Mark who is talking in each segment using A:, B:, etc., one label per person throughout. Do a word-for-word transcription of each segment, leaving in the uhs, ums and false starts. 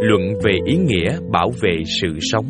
A: Luận về ý nghĩa bảo vệ sự sống.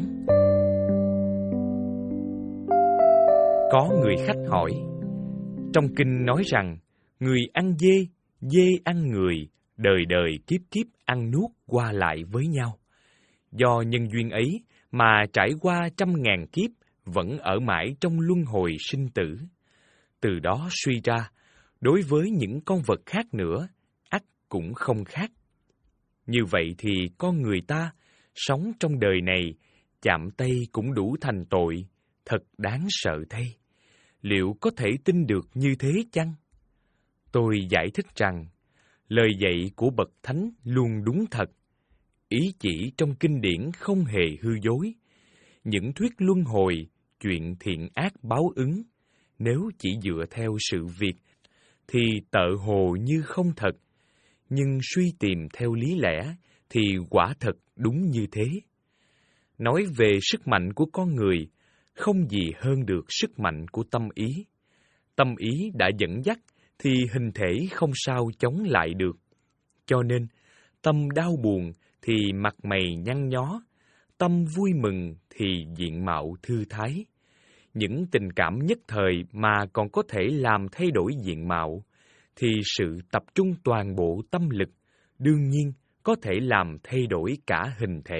A: Có người khách hỏi, trong kinh nói rằng người ăn dê, dê ăn người, đời đời kiếp kiếp ăn nuốt qua lại với nhau. Do nhân duyên ấy mà trải qua trăm ngàn kiếp vẫn ở mãi trong luân hồi sinh tử. Từ đó suy ra, đối với những con vật khác nữa, ắt cũng không khác. Như vậy thì con người ta, sống trong đời này, chạm tay cũng đủ thành tội, thật đáng sợ thay. Liệu có thể tin được như thế chăng? Tôi giải thích rằng, lời dạy của bậc thánh luôn đúng thật. Ý chỉ trong kinh điển không hề hư dối. Những thuyết luân hồi, chuyện thiện ác báo ứng, nếu chỉ dựa theo sự việc, thì tợ hồ như không thật. Nhưng suy tìm theo lý lẽ, thì quả thật đúng như thế. Nói về sức mạnh của con người, không gì hơn được sức mạnh của tâm ý. Tâm ý đã dẫn dắt, thì hình thể không sao chống lại được. Cho nên, tâm đau buồn thì mặt mày nhăn nhó, tâm vui mừng thì diện mạo thư thái. Những tình cảm nhất thời mà còn có thể làm thay đổi diện mạo, thì sự tập trung toàn bộ tâm lực đương nhiên có thể làm thay đổi cả hình thể.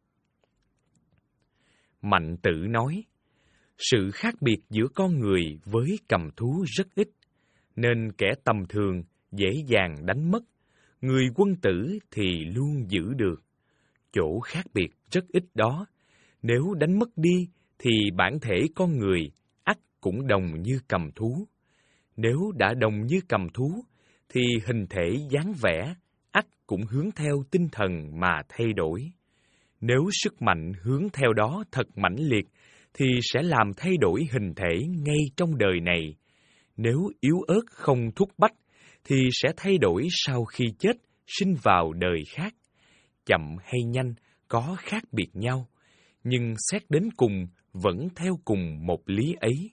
A: Mạnh Tử nói, sự khác biệt giữa con người với cầm thú rất ít, nên kẻ tầm thường dễ dàng đánh mất, người quân tử thì luôn giữ được. Chỗ khác biệt rất ít đó, nếu đánh mất đi thì bản thể con người ắt cũng đồng như cầm thú. Nếu đã đồng như cầm thú, thì hình thể dáng vẻ ắt cũng hướng theo tinh thần mà thay đổi. Nếu sức mạnh hướng theo đó thật mãnh liệt, thì sẽ làm thay đổi hình thể ngay trong đời này. Nếu yếu ớt không thúc bách, thì sẽ thay đổi sau khi chết, sinh vào đời khác. Chậm hay nhanh có khác biệt nhau, nhưng xét đến cùng vẫn theo cùng một lý ấy.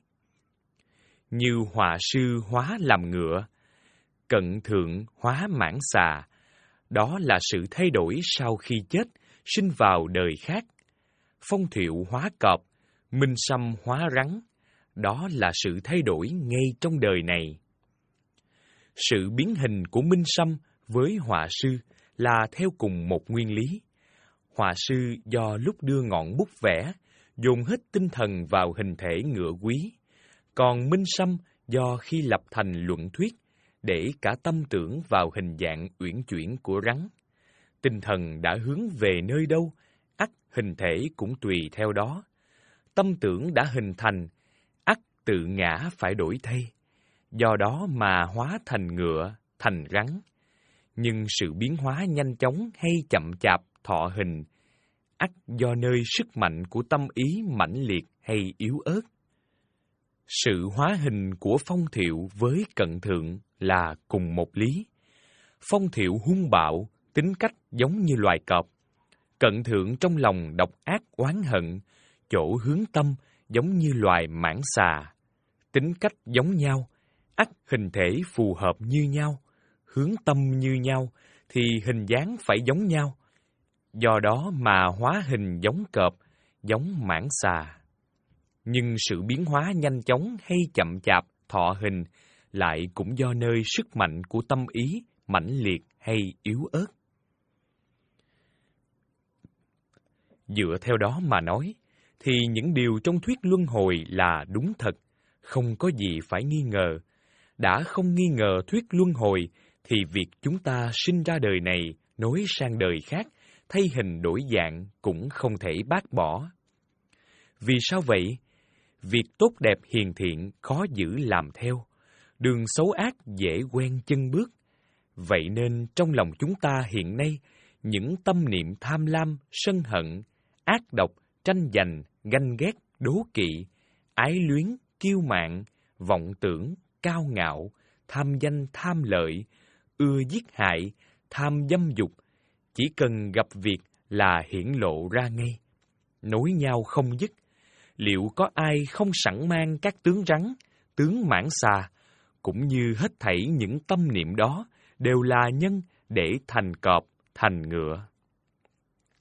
A: Như họa sư hóa làm ngựa, cận thượng hóa mãng xà, đó là sự thay đổi sau khi chết, sinh vào đời khác. Phong thiệu hóa cọp, minh sâm hóa rắn, đó là sự thay đổi ngay trong đời này. Sự biến hình của minh sâm với họa sư là theo cùng một nguyên lý. Họa sư do lúc đưa ngọn bút vẽ, dồn hết tinh thần vào hình thể ngựa quý, còn minh sâm do khi lập thành luận thuyết, để cả tâm tưởng vào hình dạng uyển chuyển của rắn. Tinh thần đã hướng về nơi đâu, ắt hình thể cũng tùy theo đó. Tâm tưởng đã hình thành, ắt tự ngã phải đổi thay. Do đó mà hóa thành ngựa, thành rắn. Nhưng sự biến hóa nhanh chóng hay chậm chạp thọ hình, ắt do nơi sức mạnh của tâm ý mãnh liệt hay yếu ớt. Sự hóa hình của phong thiệu với cận thượng là cùng một lý. Phong thiệu hung bạo, tính cách giống như loài cọp. Cận thượng trong lòng độc ác oán hận, chỗ hướng tâm giống như loài mãng xà. Tính cách giống nhau, ắt hình thể phù hợp như nhau, hướng tâm như nhau, thì hình dáng phải giống nhau. Do đó mà hóa hình giống cọp, giống mãng xà. Nhưng sự biến hóa nhanh chóng hay chậm chạp thọ hình lại cũng do nơi sức mạnh của tâm ý mãnh liệt hay yếu ớt. Dựa theo đó mà nói, thì những điều trong thuyết luân hồi là đúng thật, không có gì phải nghi ngờ. Đã không nghi ngờ thuyết luân hồi, thì việc chúng ta sinh ra đời này, nối sang đời khác, thay hình đổi dạng cũng không thể bác bỏ. Vì sao vậy? Việc tốt đẹp hiền thiện khó giữ làm theo, đường xấu ác dễ quen chân bước. Vậy nên trong lòng chúng ta hiện nay, những tâm niệm tham lam, sân hận, ác độc, tranh giành, ganh ghét, đố kỵ, ái luyến, kiêu mạn, vọng tưởng, cao ngạo, tham danh tham lợi, ưa giết hại, tham dâm dục, chỉ cần gặp việc là hiển lộ ra ngay, nối nhau không dứt. Liệu có ai không sẵn mang các tướng rắn, tướng mãng xà, cũng như hết thảy những tâm niệm đó đều là nhân để thành cọp, thành ngựa?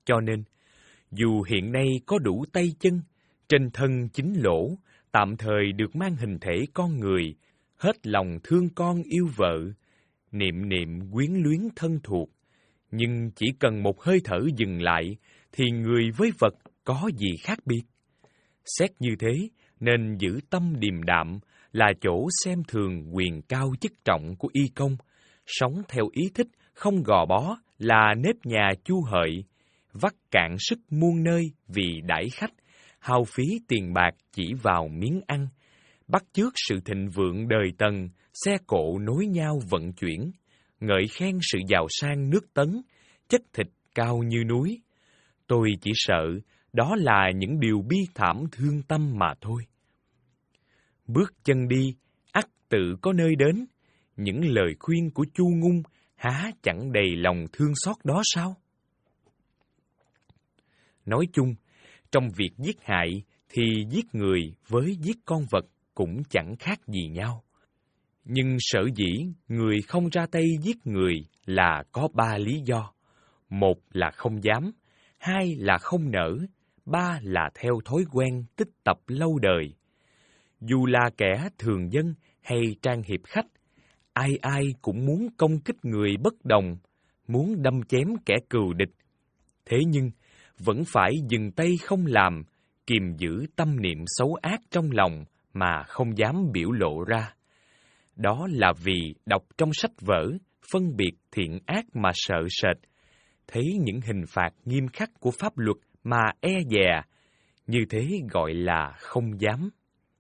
A: Cho nên, dù hiện nay có đủ tay chân, trên thân chính lỗ, tạm thời được mang hình thể con người, hết lòng thương con yêu vợ, niệm niệm quyến luyến thân thuộc, nhưng chỉ cần một hơi thở dừng lại, thì người với vật có gì khác biệt? Xét như thế, nên giữ tâm điềm đạm là chỗ xem thường quyền cao chức trọng của y công, sống theo ý thích, không gò bó là nếp nhà chu hợi, vắt cạn sức muôn nơi vì đãi khách, hao phí tiền bạc chỉ vào miếng ăn, bắt chước sự thịnh vượng đời Tần, xe cộ nối nhau vận chuyển, ngợi khen sự giàu sang nước Tấn, chất thịt cao như núi. Tôi chỉ sợ đó là những điều bi thảm thương tâm mà thôi. Bước chân đi, ắt tự có nơi đến, những lời khuyên của Chu Ngung há chẳng đầy lòng thương xót đó sao? Nói chung, trong việc giết hại thì giết người với giết con vật cũng chẳng khác gì nhau. Nhưng sở dĩ người không ra tay giết người là có ba lý do. Một là không dám, hai là không nỡ, ba là theo thói quen tích tập lâu đời. Dù là kẻ thường dân hay trang hiệp khách, ai ai cũng muốn công kích người bất đồng, muốn đâm chém kẻ cừu địch. Thế nhưng, vẫn phải dừng tay không làm, kiềm giữ tâm niệm xấu ác trong lòng mà không dám biểu lộ ra. Đó là vì đọc trong sách vở, phân biệt thiện ác mà sợ sệt, thấy những hình phạt nghiêm khắc của pháp luật mà e dè, như thế gọi là không dám.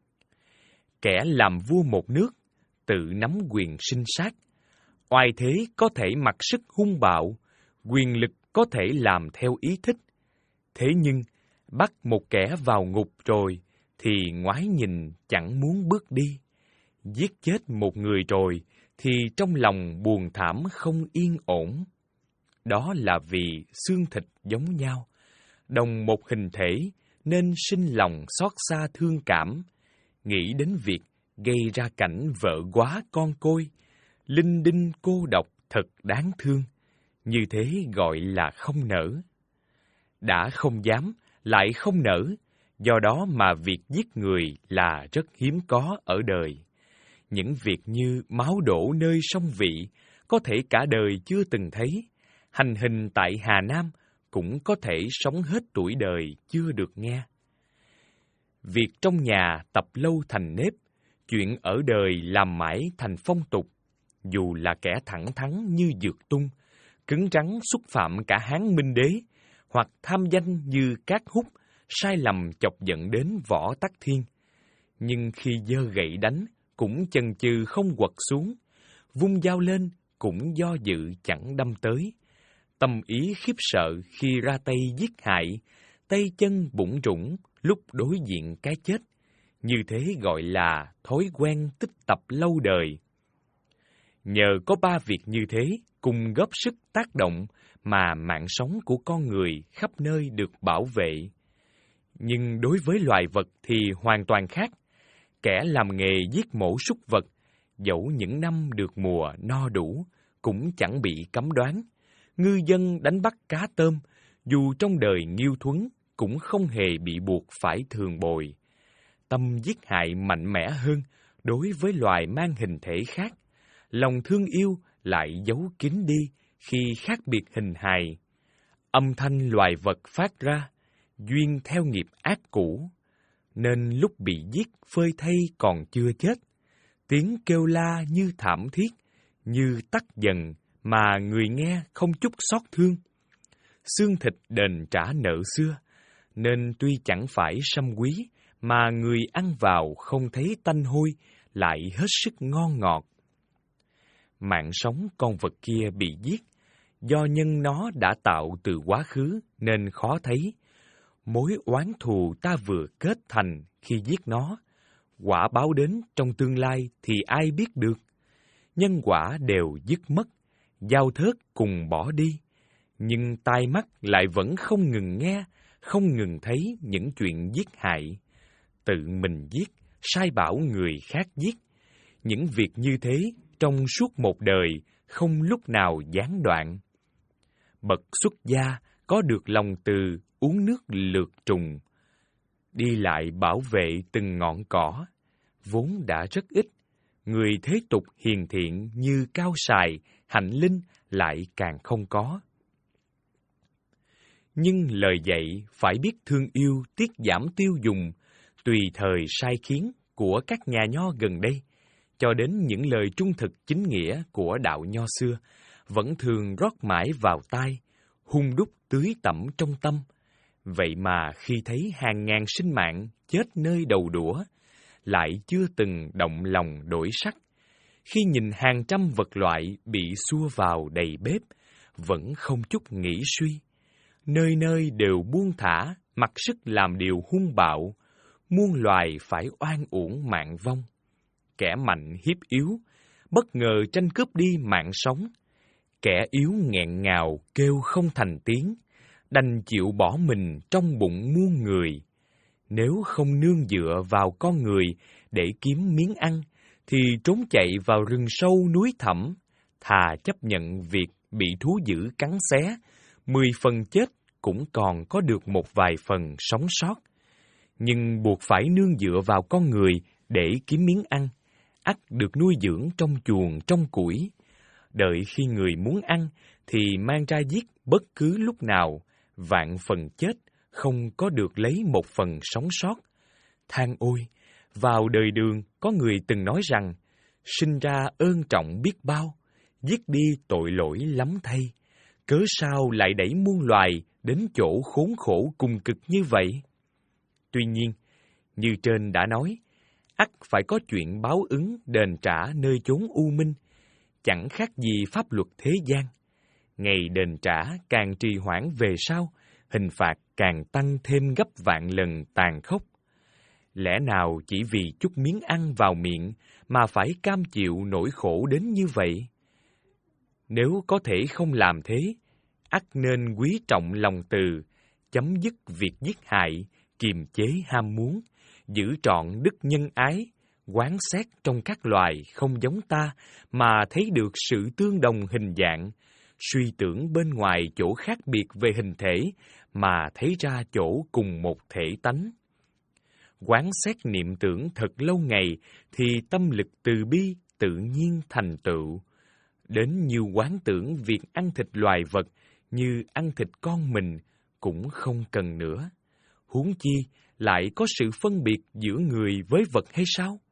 A: Kẻ làm vua một nước, tự nắm quyền sinh sát, oai thế có thể mặc sức hung bạo, quyền lực có thể làm theo ý thích. Thế nhưng, bắt một kẻ vào ngục rồi, thì ngoái nhìn chẳng muốn bước đi. Giết chết một người rồi, thì trong lòng buồn thảm không yên ổn. Đó là vì xương thịt giống nhau, đồng một hình thể, nên sinh lòng xót xa thương cảm, nghĩ đến việc gây ra cảnh vợ quá con côi, linh đinh cô độc thật đáng thương, như thế gọi là không nỡ. Đã không dám, lại không nỡ, do đó mà việc giết người là rất hiếm có ở đời. Những việc như máu đổ nơi sông Vị, có thể cả đời chưa từng thấy, hành hình tại Hà Nam cũng có thể sống hết tuổi đời chưa được nghe. Việc trong nhà tập lâu thành nếp, chuyện ở đời làm mãi thành phong tục, dù là kẻ thẳng thắn như Dược Tung, cứng rắn xúc phạm cả Hán Minh Đế, hoặc tham danh như Cát Húc, sai lầm chọc giận đến Võ Tắc Thiên. Nhưng khi giơ gậy đánh, cũng chần chừ không quật xuống, vung dao lên cũng do dự chẳng đâm tới. Tâm ý khiếp sợ khi ra tay giết hại, tay chân bủn rủn lúc đối diện cái chết. Như thế gọi là thói quen tích tập lâu đời. Nhờ có ba việc như thế cùng góp sức tác động mà mạng sống của con người khắp nơi được bảo vệ. Nhưng đối với loài vật thì hoàn toàn khác. Kẻ làm nghề giết mổ súc vật, dẫu những năm được mùa no đủ, cũng chẳng bị cấm đoán. Ngư dân đánh bắt cá tôm, dù trong đời nghiêu thuấn, cũng không hề bị buộc phải thường bồi. Tâm giết hại mạnh mẽ hơn đối với loài mang hình thể khác. Lòng thương yêu lại giấu kín đi khi khác biệt hình hài. Âm thanh loài vật phát ra, duyên theo nghiệp ác cũ, nên lúc bị giết phơi thây còn chưa chết. Tiếng kêu la như thảm thiết, như tắt dần mà người nghe không chút xót thương. Xương thịt đền trả nợ xưa, nên tuy chẳng phải sâm quý, mà người ăn vào không thấy tanh hôi, lại hết sức ngon ngọt. Mạng sống con vật kia bị giết, do nhân nó đã tạo từ quá khứ nên khó thấy. Mối oán thù ta vừa kết thành khi giết nó, quả báo đến trong tương lai thì ai biết được. Nhân quả đều dứt mất, giao thớt cùng bỏ đi, nhưng tai mắt lại vẫn không ngừng nghe, không ngừng thấy những chuyện giết hại. Tự mình giết, sai bảo người khác giết. Những việc như thế trong suốt một đời không lúc nào gián đoạn. Bậc xuất gia có được lòng từ uống nước lượt trùng, đi lại bảo vệ từng ngọn cỏ, vốn đã rất ít. Người thế tục hiền thiện như Cao Sài, Hạnh Linh lại càng không có. Nhưng lời dạy phải biết thương yêu, tiết giảm tiêu dùng, tùy thời sai khiến của các nhà nho gần đây, cho đến những lời trung thực chính nghĩa của đạo nho xưa, vẫn thường rót mãi vào tai, hun đúc tưới tẩm trong tâm. Vậy mà khi thấy hàng ngàn sinh mạng chết nơi đầu đũa, lại chưa từng động lòng đổi sắc. Khi nhìn hàng trăm vật loại bị xua vào đầy bếp, vẫn không chút nghĩ suy. Nơi nơi đều buông thả, mặc sức làm điều hung bạo, muôn loài phải oan uổng mạng vong. Kẻ mạnh hiếp yếu, bất ngờ tranh cướp đi mạng sống. Kẻ yếu nghẹn ngào kêu không thành tiếng, đành chịu bỏ mình trong bụng muôn người. Nếu không nương dựa vào con người để kiếm miếng ăn, thì trốn chạy vào rừng sâu núi thẳm, thà chấp nhận việc bị thú dữ cắn xé, mười phần chết cũng còn có được một vài phần sống sót. Nhưng buộc phải nương dựa vào con người để kiếm miếng ăn, ắt được nuôi dưỡng trong chuồng trong củi. Đợi khi người muốn ăn thì mang ra giết bất cứ lúc nào, vạn phần chết, không có được lấy một phần sống sót. Than ôi, vào đời Đường có người từng nói rằng, sinh ra ơn trọng biết bao, giết đi tội lỗi lắm thay. Cớ sao lại đẩy muôn loài đến chỗ khốn khổ cùng cực như vậy? Tuy nhiên, như trên đã nói, ắt phải có chuyện báo ứng đền trả nơi chốn u minh, chẳng khác gì pháp luật thế gian. Ngày đền trả càng trì hoãn về sau, hình phạt càng tăng thêm gấp vạn lần tàn khốc. Lẽ nào chỉ vì chút miếng ăn vào miệng mà phải cam chịu nỗi khổ đến như vậy? Nếu có thể không làm thế, ắt nên quý trọng lòng từ, chấm dứt việc giết hại, kiềm chế ham muốn, giữ trọn đức nhân ái, quán xét trong các loài không giống ta mà thấy được sự tương đồng hình dạng, suy tưởng bên ngoài chỗ khác biệt về hình thể mà thấy ra chỗ cùng một thể tánh. Quán xét niệm tưởng thật lâu ngày thì tâm lực từ bi tự nhiên thành tựu. Đến như quán tưởng việc ăn thịt loài vật như ăn thịt con mình cũng không cần nữa. Huống chi lại có sự phân biệt giữa người với vật hay sao?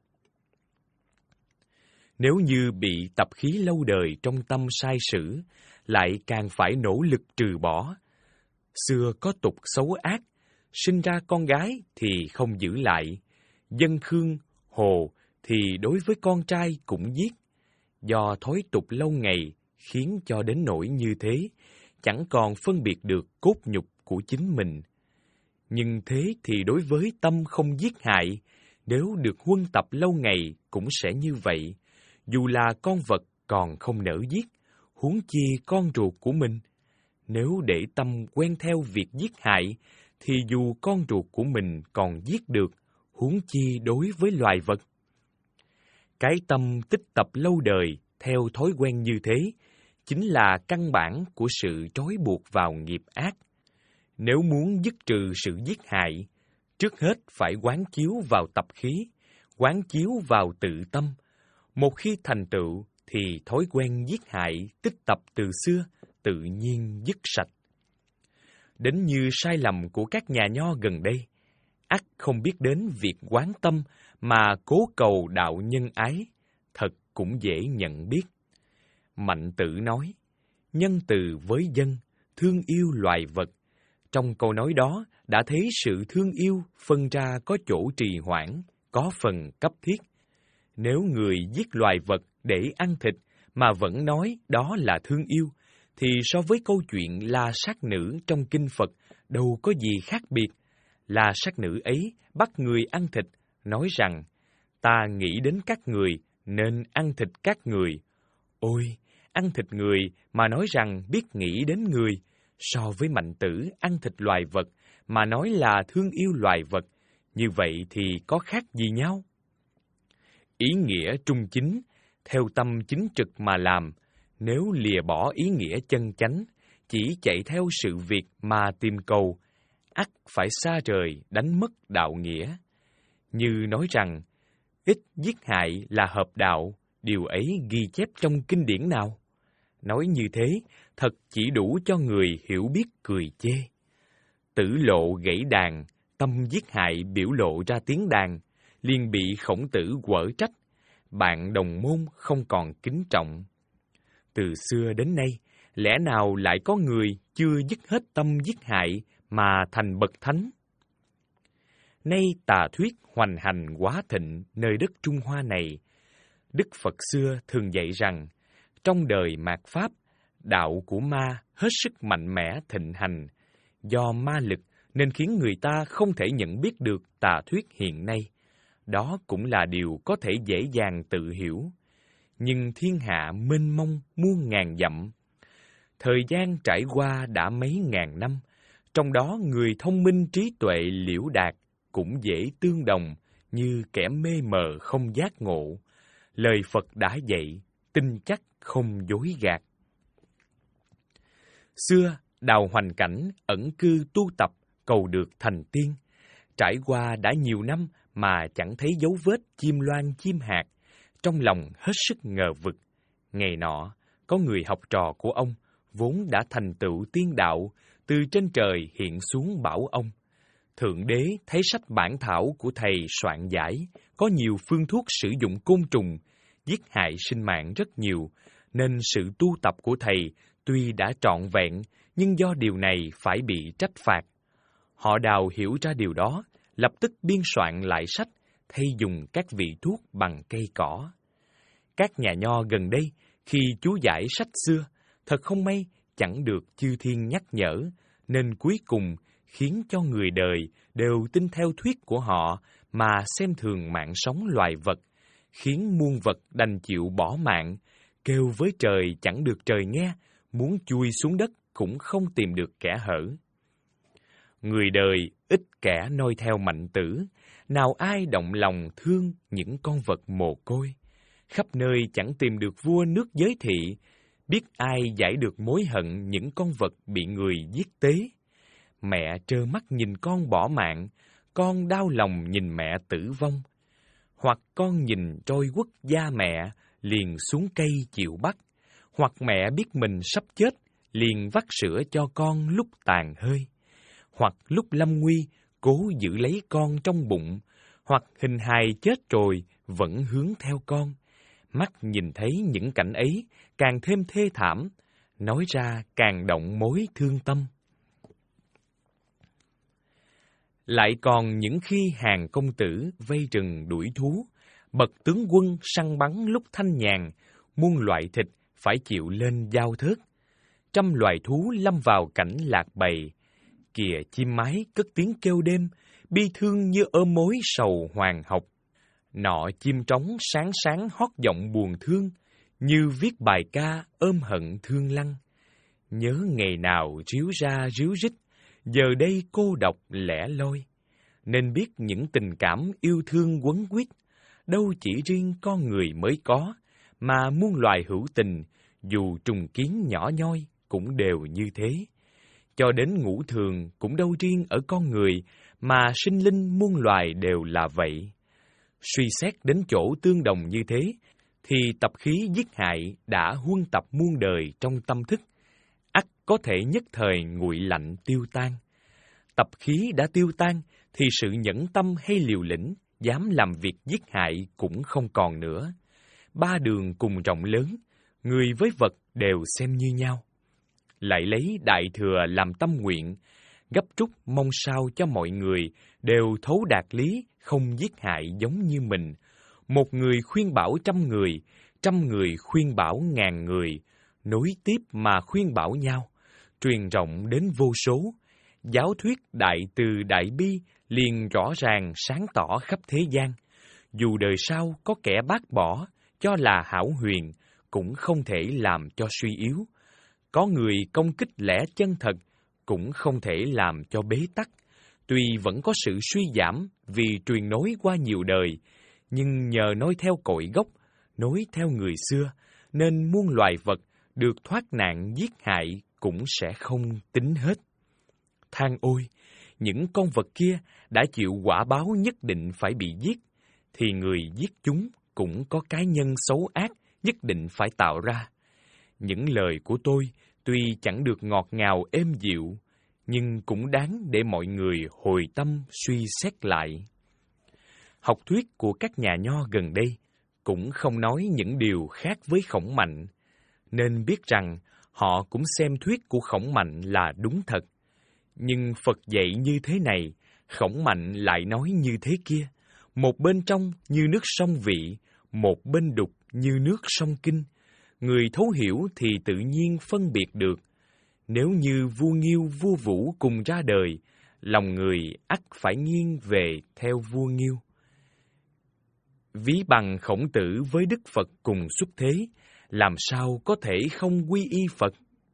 A: Nếu như bị tập khí lâu đời trong tâm sai sử, lại càng phải nỗ lực trừ bỏ. Xưa có tục xấu ác, sinh ra con gái thì không giữ lại, dân Khương, Hồ thì đối với con trai cũng giết. Do thói tục lâu ngày khiến cho đến nỗi như thế, chẳng còn phân biệt được cốt nhục của chính mình. Nhưng thế thì đối với tâm không giết hại, nếu được huân tập lâu ngày cũng sẽ như vậy, dù là con vật còn không nỡ giết, huống chi con ruột của mình. Nếu để tâm quen theo việc giết hại, thì dù con ruột của mình còn giết được, huống chi đối với loài vật. Cái tâm tích tập lâu đời theo thói quen như thế, chính là căn bản của sự trói buộc vào nghiệp ác. Nếu muốn dứt trừ sự giết hại, trước hết phải quán chiếu vào tập khí, quán chiếu vào tự tâm. Một khi thành tựu, thì thói quen giết hại tích tập từ xưa tự nhiên dứt sạch. Đến như sai lầm của các nhà nho gần đây, ắt không biết đến việc quán tâm mà cố cầu đạo nhân ái, thật cũng dễ nhận biết. Mạnh Tử nói, nhân từ với dân, thương yêu loài vật. Trong câu nói đó đã thấy sự thương yêu phân ra có chỗ trì hoãn, có phần cấp thiết. Nếu người giết loài vật để ăn thịt mà vẫn nói đó là thương yêu, thì so với câu chuyện La Sát Nữ trong kinh Phật đâu có gì khác biệt. La Sát Nữ ấy bắt người ăn thịt, nói rằng, ta nghĩ đến các người nên ăn thịt các người. Ôi, ăn thịt người mà nói rằng biết nghĩ đến người, so với Mạnh Tử ăn thịt loài vật mà nói là thương yêu loài vật, như vậy thì có khác gì nhau? Ý nghĩa trung chính, theo tâm chính trực mà làm, nếu lìa bỏ ý nghĩa chân chánh, chỉ chạy theo sự việc mà tìm cầu, ắt phải xa rời đánh mất đạo nghĩa. Như nói rằng, ít giết hại là hợp đạo, điều ấy ghi chép trong kinh điển nào? Nói như thế, thật chỉ đủ cho người hiểu biết cười chê. Tử Lộ gãy đàn, tâm giết hại biểu lộ ra tiếng đàn, liền bị Khổng Tử quở trách, bạn đồng môn không còn kính trọng. Từ xưa đến nay, lẽ nào lại có người chưa dứt hết tâm giết hại mà thành bậc thánh? Nay tà thuyết hoành hành quá thịnh nơi đất Trung Hoa này. Đức Phật xưa thường dạy rằng, trong đời mạt Pháp, đạo của ma hết sức mạnh mẽ thịnh hành. Do ma lực nên khiến người ta không thể nhận biết được tà thuyết hiện nay. Đó cũng là điều có thể dễ dàng tự hiểu. Nhưng thiên hạ mênh mông muôn ngàn dặm. Thời gian trải qua đã mấy ngàn năm, trong đó người thông minh trí tuệ liễu đạt cũng dễ tương đồng như kẻ mê mờ không giác ngộ. Lời Phật đã dạy, tin chắc không dối gạt. Xưa, Đào Hoành Cảnh ẩn cư tu tập cầu được thành tiên. Trải qua đã nhiều năm mà chẳng thấy dấu vết chim loan chim hạt, trong lòng hết sức ngờ vực. Ngày nọ, có người học trò của ông, vốn đã thành tựu tiên đạo, từ trên trời hiện xuống bảo ông. Thượng đế thấy sách bản thảo của thầy soạn giải, có nhiều phương thuốc sử dụng côn trùng, giết hại sinh mạng rất nhiều, nên sự tu tập của thầy tuy đã trọn vẹn, nhưng do điều này phải bị trách phạt. Họ Đào hiểu ra điều đó, lập tức biên soạn lại sách, thay dùng các vị thuốc bằng cây cỏ. Các nhà nho gần đây, khi chú giải sách xưa, thật không may chẳng được chư thiên nhắc nhở, nên cuối cùng khiến cho người đời đều tin theo thuyết của họ mà xem thường mạng sống loài vật, khiến muôn vật đành chịu bỏ mạng, kêu với trời chẳng được trời nghe, muốn chui xuống đất cũng không tìm được kẻ hở. Người đời ít kẻ noi theo mạnh tử, nào ai động lòng thương những con vật mồ côi. Khắp nơi chẳng tìm được vua nước giới thị, biết ai giải được mối hận những con vật bị người giết tế. Mẹ trơ mắt nhìn con bỏ mạng, con đau lòng nhìn mẹ tử vong. Hoặc con nhìn trôi quất da mẹ, liền xuống cây chịu bắt. Hoặc mẹ biết mình sắp chết, liền vắt sữa cho con lúc tàn hơi. Hoặc lúc lâm nguy, cố giữ lấy con trong bụng. Hoặc hình hài chết rồi, vẫn hướng theo con. Mắt nhìn thấy những cảnh ấy, càng thêm thê thảm, nói ra càng động mối thương tâm. Lại còn những khi hàng công tử vây rừng đuổi thú, bậc tướng quân săn bắn lúc thanh nhàn, muôn loại thịt phải chịu lên giao thớt. Trăm loài thú lâm vào cảnh lạc bầy, kìa chim mái cất tiếng kêu đêm, bi thương như ôm mối sầu hoàng học. Nọ chim trống sáng sáng hót giọng buồn thương, như viết bài ca ôm hận thương lăng. Nhớ ngày nào ríu ra ríu rít, giờ đây cô độc lẻ loi. Nên biết những tình cảm yêu thương quấn quýt, đâu chỉ riêng con người mới có, mà muôn loài hữu tình, dù trùng kiến nhỏ nhoi, cũng đều như thế. Cho đến ngũ thường cũng đâu riêng ở con người, mà sinh linh muôn loài đều là vậy. Suy xét đến chỗ tương đồng như thế, thì tập khí giết hại đã huân tập muôn đời trong tâm thức, ắt có thể nhất thời nguội lạnh tiêu tan. Tập khí đã tiêu tan, thì sự nhẫn tâm hay liều lĩnh, dám làm việc giết hại cũng không còn nữa. Ba đường cùng rộng lớn, người với vật đều xem như nhau. Lại lấy Đại Thừa làm tâm nguyện, gấp rút mong sao cho mọi người đều thấu đạt lý, không giết hại giống như mình. Một người khuyên bảo trăm người, trăm người khuyên bảo ngàn người, nối tiếp mà khuyên bảo nhau, truyền rộng đến vô số. Giáo thuyết đại từ đại bi liền rõ ràng sáng tỏ khắp thế gian. Dù đời sau có kẻ bác bỏ, cho là hão huyền, cũng không thể làm cho suy yếu. Có người công kích lẽ chân thật, cũng không thể làm cho bế tắc. Tuy vẫn có sự suy giảm vì truyền nối qua nhiều đời, nhưng nhờ nói theo cội gốc, nối theo người xưa, nên muôn loài vật được thoát nạn giết hại cũng sẽ không tính hết. Than ôi, những con vật kia đã chịu quả báo nhất định phải bị giết, thì người giết chúng cũng có cái nhân xấu ác nhất định phải tạo ra. Những lời của tôi tuy chẳng được ngọt ngào êm dịu, nhưng cũng đáng để mọi người hồi tâm suy xét lại. Học thuyết của các nhà nho gần đây cũng không nói những điều khác với Khổng Mạnh, nên biết rằng họ cũng xem thuyết của Khổng Mạnh là đúng thật. Nhưng Phật dạy như thế này, Khổng Mạnh lại nói như thế kia, một bên trong như nước sông Vị, một bên đục như nước sông Kinh. Người thấu hiểu thì tự nhiên phân biệt được. Nếu như vua Nghiêu vua Vũ cùng ra đời, lòng người ắt phải nghiêng về theo vua Nghiêu. Ví bằng Khổng Tử với Đức Phật cùng xuất thế, làm sao có thể không quy y Phật?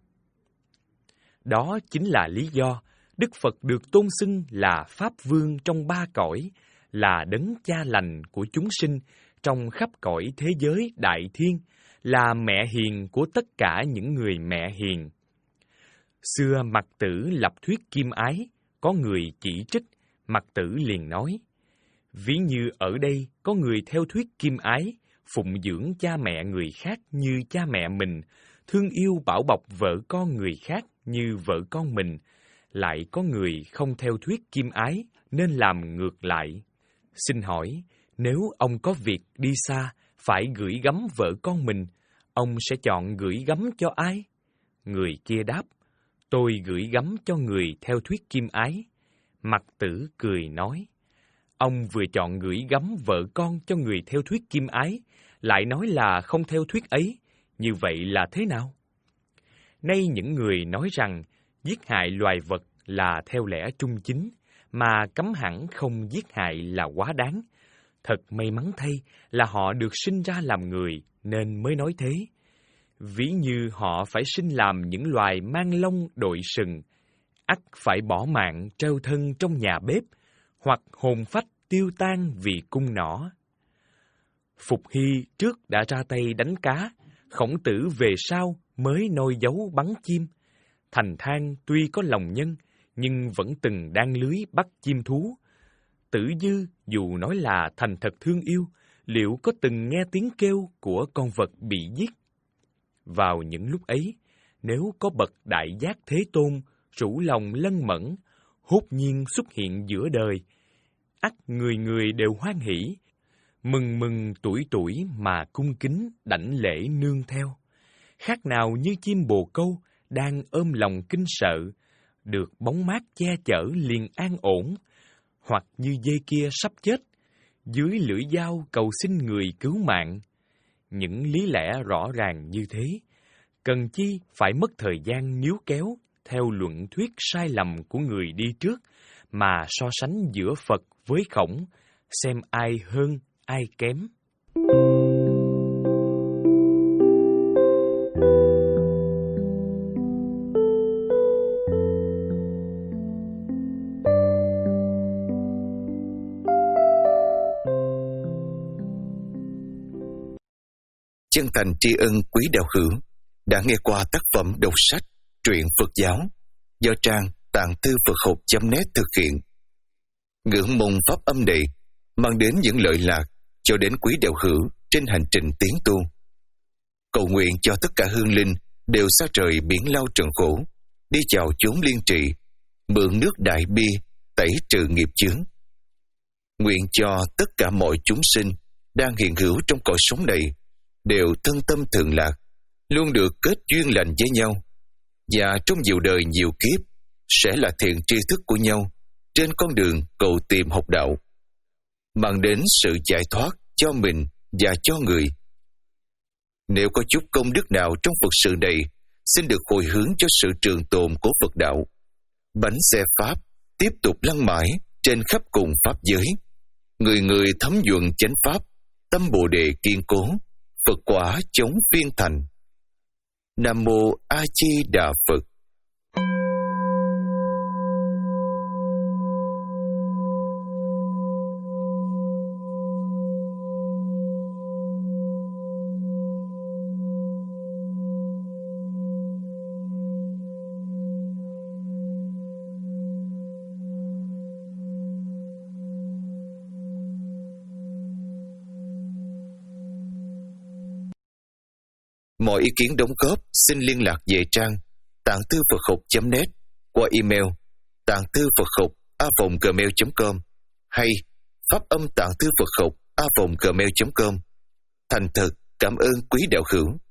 A: Đó chính là lý do Đức Phật được tôn xưng là Pháp Vương trong ba cõi, là đấng cha lành của chúng sinh trong khắp cõi thế giới đại thiên, là mẹ hiền của tất cả những người mẹ hiền. Xưa Mặc Tử lập thuyết kim ái, có người chỉ trích, Mặc Tử liền nói: ví như ở đây có người theo thuyết kim ái, phụng dưỡng cha mẹ người khác như cha mẹ mình, thương yêu bảo bọc vợ con người khác như vợ con mình, lại có người không theo thuyết kim ái nên làm ngược lại. Xin hỏi, nếu ông có việc đi xa, phải gửi gắm vợ con mình, ông sẽ chọn gửi gắm cho ai? Người kia đáp: tôi gửi gắm cho người theo thuyết kim ái. Mặc Tử cười nói: ông vừa chọn gửi gắm vợ con cho người theo thuyết kim ái, lại nói là không theo thuyết ấy, như vậy là thế nào? Nay những người nói rằng giết hại loài vật là theo lẽ trung chính, mà cấm hẳn không giết hại là quá đáng. Thật may mắn thay là họ được sinh ra làm người nên mới nói thế. Ví như họ phải sinh làm những loài mang lông đội sừng, ắt phải bỏ mạng treo thân trong nhà bếp, hoặc hồn phách tiêu tan vì cung nỏ. Phục Hy trước đã ra tay đánh cá, Khổng Tử về sau mới nôi dấu bắn chim. Thành Thang tuy có lòng nhân, nhưng vẫn từng đan lưới bắt chim thú. Tử Dư dù nói là thành thật thương yêu, liệu có từng nghe tiếng kêu của con vật bị giết? Vào những lúc ấy, nếu có bậc Đại Giác Thế Tôn rủ lòng lân mẫn, hốt nhiên xuất hiện giữa đời, ắt người người đều hoan hỷ, mừng mừng tuổi tuổi mà cung kính đảnh lễ nương theo. Khác nào như chim bồ câu đang ôm lòng kinh sợ, được bóng mát che chở liền an ổn, hoặc như dê kia sắp chết, dưới lưỡi dao cầu xin người cứu mạng. Những lý lẽ rõ ràng như thế, cần chi phải mất thời gian níu kéo theo luận thuyết sai lầm của người đi trước, mà so sánh giữa Phật với Khổng, xem ai hơn, ai kém.
B: Chân thành tri ân quý đạo hữu đã nghe qua tác phẩm đọc sách truyện Phật giáo do trang tạng thư Phật học chấm net thực hiện. Ngưỡng mong pháp âm này mang đến những lợi lạc cho đến quý đạo hữu trên hành trình tiến tu. Cầu nguyện cho tất cả hương linh đều xa trời biển lao trần khổ, đi chào chốn liên trị, mượn nước đại bi tẩy trừ nghiệp chướng. Nguyện cho tất cả mọi chúng sinh đang hiện hữu trong cõi sống này đều thân tâm thường lạc, luôn được kết duyên lành với nhau, và trong nhiều đời nhiều kiếp sẽ là thiện tri thức của nhau trên con đường cầu tìm học đạo, mang đến sự giải thoát cho mình và cho người. Nếu có chút công đức nào trong Phật sự này, xin được hồi hướng cho sự trường tồn của Phật đạo. Bánh xe Pháp tiếp tục lăn mãi trên khắp cùng Pháp giới. Người người thấm nhuận chánh Pháp, tâm Bồ Đề kiên cố, Phật quả chống phiên thành. Nam Mô A Di Đà Phật. Mọi ý kiến đóng góp xin liên lạc về trang tạng thư Phật học chấm net qua email tạng thư Phật học a vòng gmail chấm com hay phát âm tạng thư Phật học a vòng gmail chấm com. Thành thật cảm ơn quý đạo hữu.